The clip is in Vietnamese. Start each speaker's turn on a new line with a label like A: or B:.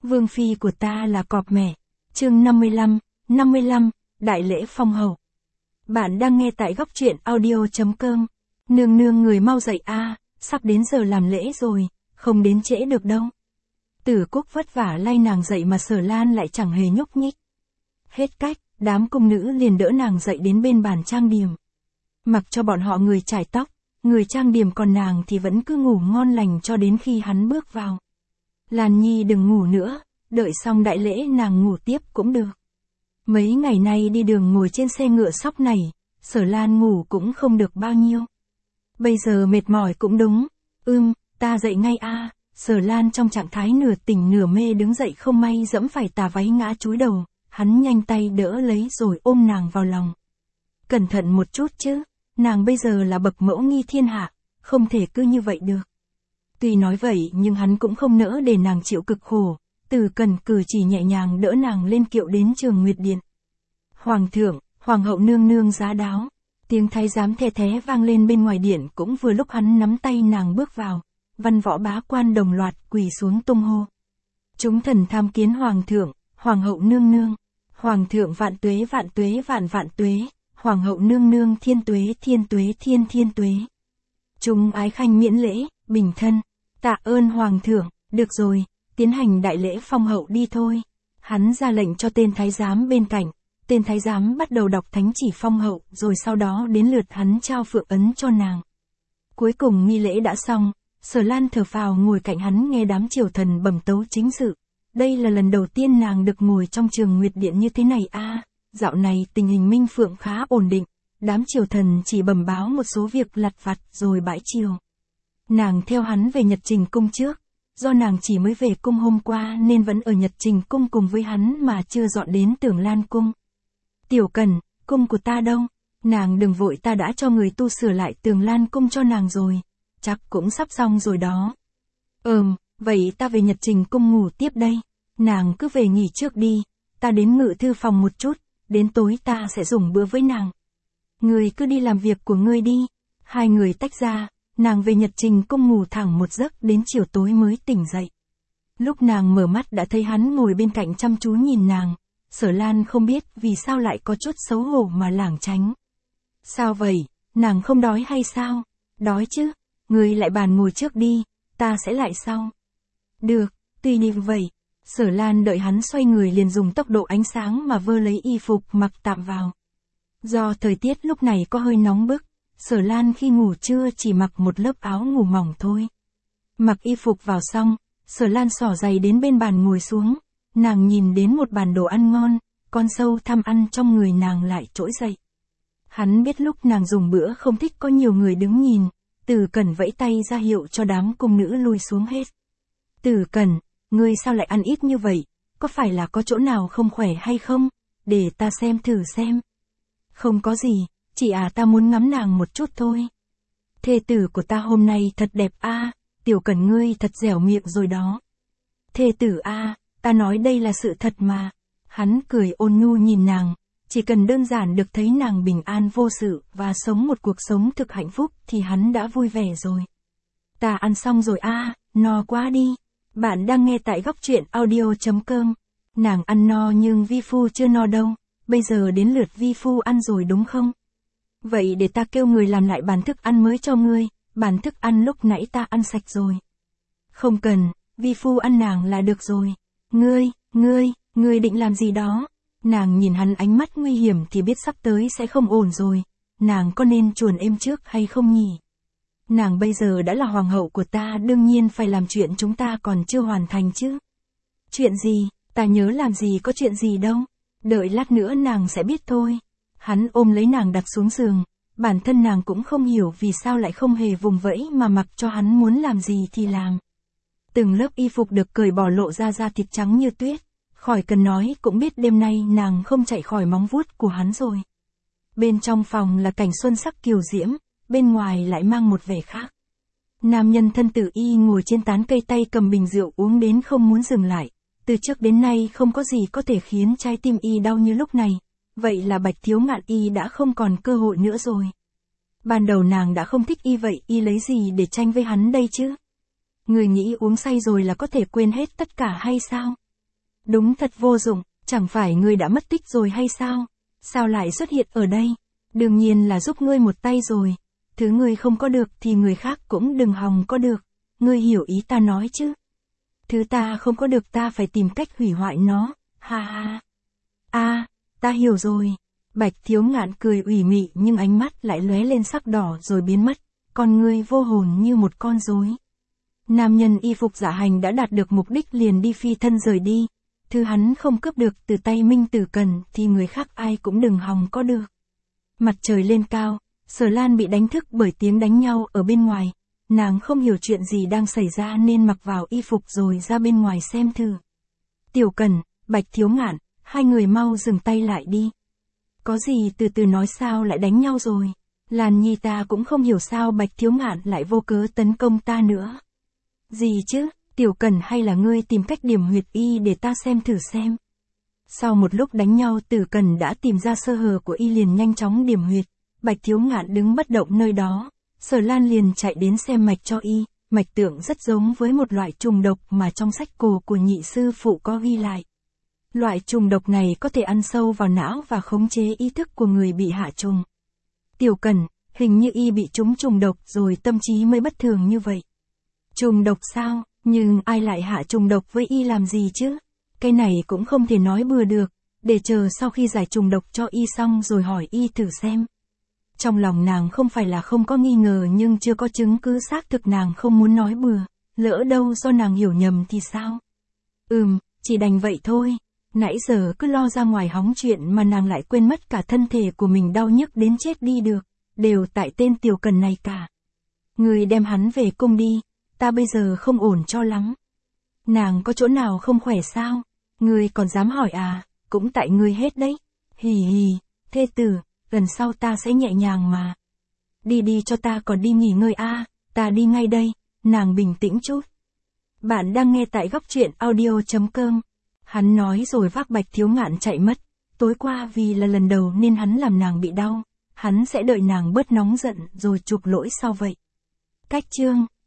A: Vương phi của ta là cọp mẹ. Chương 55, Đại lễ phong hầu. Bạn đang nghe tại góc truyện audio.com. Nương nương người mau dậy a, sắp đến giờ làm lễ rồi, không đến trễ được đâu. Tử Cúc vất vả lay nàng dậy mà Sở Lan lại chẳng hề nhúc nhích. Hết cách, đám cung nữ liền đỡ nàng dậy đến bên bàn trang điểm. Mặc cho bọn họ người chải tóc, người trang điểm, còn nàng thì vẫn cứ ngủ ngon lành cho đến khi hắn bước vào. Lan Nhi đừng ngủ nữa, đợi xong đại lễ nàng ngủ tiếp cũng được. Mấy ngày nay đi đường ngồi trên xe ngựa sóc này, Sở Lan ngủ cũng không được bao nhiêu. Bây giờ mệt mỏi cũng đúng. Ta dậy ngay a. Sở Lan trong trạng thái nửa tỉnh nửa mê đứng dậy, không may dẫm phải tà váy ngã chúi đầu, hắn nhanh tay đỡ lấy rồi ôm nàng vào lòng. Cẩn thận một chút chứ, nàng bây giờ là bậc mẫu nghi thiên hạ, không thể cứ như vậy được. Tuy nói vậy nhưng hắn cũng không nỡ để nàng chịu cực khổ, Từ Cần cử chỉ nhẹ nhàng đỡ nàng lên kiệu đến Trường Nguyệt Điện. Hoàng thượng, hoàng hậu nương nương giá đáo. Tiếng thái giám the thé vang lên bên ngoài điện, cũng vừa lúc hắn nắm tay nàng bước vào. Văn võ bá quan đồng loạt quỳ xuống tung hô. Chúng thần tham kiến hoàng thượng, hoàng hậu nương nương. Hoàng thượng vạn tuế vạn tuế, hoàng hậu nương nương thiên tuế thiên tuế. Chúng ái khanh miễn lễ, bình thân. Tạ ơn hoàng thượng, được rồi, tiến hành đại lễ phong hậu đi thôi. Hắn ra lệnh cho tên thái giám bên cạnh. Tên thái giám bắt đầu đọc thánh chỉ phong hậu, rồi sau đó đến lượt hắn trao phượng ấn cho nàng. Cuối cùng nghi lễ đã xong, Sở Lan thở phào ngồi cạnh hắn nghe đám triều thần bẩm tấu chính sự. Đây là lần đầu tiên nàng được ngồi trong Trường Nguyệt Điện như thế này a. Dạo này tình hình Minh Phượng khá ổn định, đám triều thần chỉ bẩm báo một số việc lặt vặt rồi bãi triều. Nàng theo hắn về Nhật Trình cung trước, do nàng chỉ mới về cung hôm qua nên vẫn ở Nhật Trình cung cùng với hắn mà chưa dọn đến Tưởng Lan cung. Tiểu Cần, cung của ta đâu? Nàng đừng vội, ta đã cho người tu sửa lại Tường Lan cung cho nàng rồi, chắc cũng sắp xong rồi đó. Vậy ta về Nhật Trình cung ngủ tiếp đây. Nàng cứ về nghỉ trước đi, ta đến ngự thư phòng một chút, đến tối ta sẽ dùng bữa với nàng. Ngươi cứ đi làm việc của ngươi đi. Hai người tách ra, nàng về Nhật Trình cung ngủ thẳng một giấc đến chiều tối mới tỉnh dậy. Lúc nàng mở mắt đã thấy hắn ngồi bên cạnh chăm chú nhìn nàng. Sở Lan không biết vì sao lại có chút xấu hổ mà lảng tránh. Sao vậy, nàng không đói hay sao? Đói chứ, ngươi lại bàn ngồi trước đi, ta sẽ lại sau. Được, tuy như vậy. Sở Lan đợi hắn xoay người liền dùng tốc độ ánh sáng mà vơ lấy y phục mặc tạm vào. Do thời tiết lúc này có hơi nóng bức, Sở Lan khi ngủ trưa chỉ mặc một lớp áo ngủ mỏng thôi. Mặc y phục vào xong, Sở Lan xỏ giày đến bên bàn ngồi xuống. Nàng nhìn đến một bàn đồ ăn ngon, con sâu tham ăn trong người nàng lại trỗi dậy. Hắn biết lúc nàng dùng bữa không thích có nhiều người đứng nhìn, Từ Cần vẫy tay ra hiệu cho đám cung nữ lui xuống hết. Từ Cần, ngươi sao lại ăn ít như vậy, có phải là có chỗ nào không khỏe hay không, để ta xem thử xem. Không có gì, chỉ ta muốn ngắm nàng một chút thôi. Thê tử của ta hôm nay thật đẹp a. Tiểu Cần ngươi thật dẻo miệng rồi đó. Thê tử a, ta nói đây là sự thật mà. Hắn cười ôn nhu nhìn nàng, chỉ cần đơn giản được thấy nàng bình an vô sự và sống một cuộc sống thực hạnh phúc thì hắn đã vui vẻ rồi. Ta ăn xong rồi a, no quá đi. Bạn đang nghe tại góc truyện audio.com. Nàng ăn no nhưng vi phu chưa no đâu, bây giờ đến lượt vi phu ăn rồi đúng không? Vậy để ta kêu người làm lại bàn thức ăn mới cho ngươi, bàn thức ăn lúc nãy ta ăn sạch rồi. Không cần, vi phu ăn nàng là được rồi. Ngươi định làm gì đó? Nàng nhìn hắn ánh mắt nguy hiểm thì biết sắp tới sẽ không ổn rồi. Nàng có nên chuồn êm trước hay không nhỉ? Nàng bây giờ đã là hoàng hậu của ta, đương nhiên phải làm chuyện chúng ta còn chưa hoàn thành chứ. Chuyện gì, ta nhớ làm gì có chuyện gì đâu. Đợi lát nữa nàng sẽ biết thôi. Hắn ôm lấy nàng đặt xuống giường. Bản thân nàng cũng không hiểu vì sao lại không hề vùng vẫy mà mặc cho hắn muốn làm gì thì làm. Từng lớp y phục được cởi bỏ lộ ra da thịt trắng như tuyết. Khỏi cần nói cũng biết đêm nay nàng không chạy khỏi móng vuốt của hắn rồi. Bên trong phòng là cảnh xuân sắc kiều diễm, bên ngoài lại mang một vẻ khác. Nam nhân thân tử y ngồi trên tán cây, tay cầm bình rượu uống đến không muốn dừng lại. Từ trước đến nay không có gì có thể khiến trái tim y đau như lúc này. Vậy là Bạch Thiếu Ngạn y đã không còn cơ hội nữa rồi. Ban đầu nàng đã không thích y, vậy y lấy gì để tranh với hắn đây chứ? Người nghĩ uống say rồi là có thể quên hết tất cả hay sao? Đúng thật vô dụng, chẳng phải ngươi đã mất tích rồi hay sao? Sao lại xuất hiện ở đây? Đương nhiên là giúp ngươi một tay rồi. Thứ ngươi không có được thì người khác cũng đừng hòng có được. Ngươi hiểu ý ta nói chứ? Thứ ta không có được ta phải tìm cách hủy hoại nó. Ha ha. Ta hiểu rồi. Bạch Thiếu Ngạn cười ủy mị nhưng ánh mắt lại lóe lên sắc đỏ rồi biến mất. Con ngươi vô hồn như một con rối. Nam nhân y phục dạ hành đã đạt được mục đích liền đi phi thân rời đi. Thứ hắn không cướp được từ tay Minh Tử Cần thì người khác ai cũng đừng hòng có được. Mặt trời lên cao, Sở Lan bị đánh thức bởi tiếng đánh nhau ở bên ngoài. Nàng không hiểu chuyện gì đang xảy ra nên mặc vào y phục rồi ra bên ngoài xem thử. Tiểu Cần, Bạch Thiếu Ngạn, hai người mau dừng tay lại đi. Có gì từ từ nói, sao lại đánh nhau rồi. Lan Nhi ta cũng không hiểu sao Bạch Thiếu Ngạn lại vô cớ tấn công ta nữa. Gì chứ, Tiểu Cần, hay là ngươi tìm cách điểm huyệt y để ta xem thử xem. Sau một lúc đánh nhau Tử Cần đã tìm ra sơ hở của y liền nhanh chóng điểm huyệt. Bạch Thiếu Ngạn đứng bất động nơi đó. Sở Lan liền chạy đến xem mạch cho y. Mạch tượng rất giống với một loại trùng độc mà trong sách cổ của nhị sư phụ có ghi lại. Loại trùng độc này có thể ăn sâu vào não và khống chế ý thức của người bị hạ trùng. Tiểu Cần, hình như y bị trúng trùng độc rồi tâm trí mới bất thường như vậy. Trùng độc sao? Nhưng ai lại hạ trùng độc với y làm gì chứ? Cái này cũng không thể nói bừa được, để chờ sau khi giải trùng độc cho y xong rồi hỏi y thử xem. Trong lòng nàng không phải là không có nghi ngờ nhưng chưa có chứng cứ xác thực, nàng không muốn nói bừa, lỡ đâu do nàng hiểu nhầm thì sao? Chỉ đành vậy thôi. Nãy giờ cứ lo ra ngoài hóng chuyện mà nàng lại quên mất cả thân thể của mình đau nhức đến chết đi được, đều tại tên Tiểu Cần này cả. Người đem hắn về cung đi, ta bây giờ không ổn cho lắm. Nàng có chỗ nào không khỏe sao? Ngươi còn dám hỏi à? Cũng tại ngươi hết đấy. Hì hì, thê tử, lần sau ta sẽ nhẹ nhàng mà. Đi cho ta còn đi nghỉ ngơi a, ta đi ngay đây. Nàng bình tĩnh chút. Bạn đang nghe tại góc truyện audio.com. Hắn nói rồi vác Bạch Thiếu Ngạn chạy mất. Tối qua vì là lần đầu nên hắn làm nàng bị đau. Hắn sẽ đợi nàng bớt nóng giận rồi chuộc lỗi sau vậy. Cách chương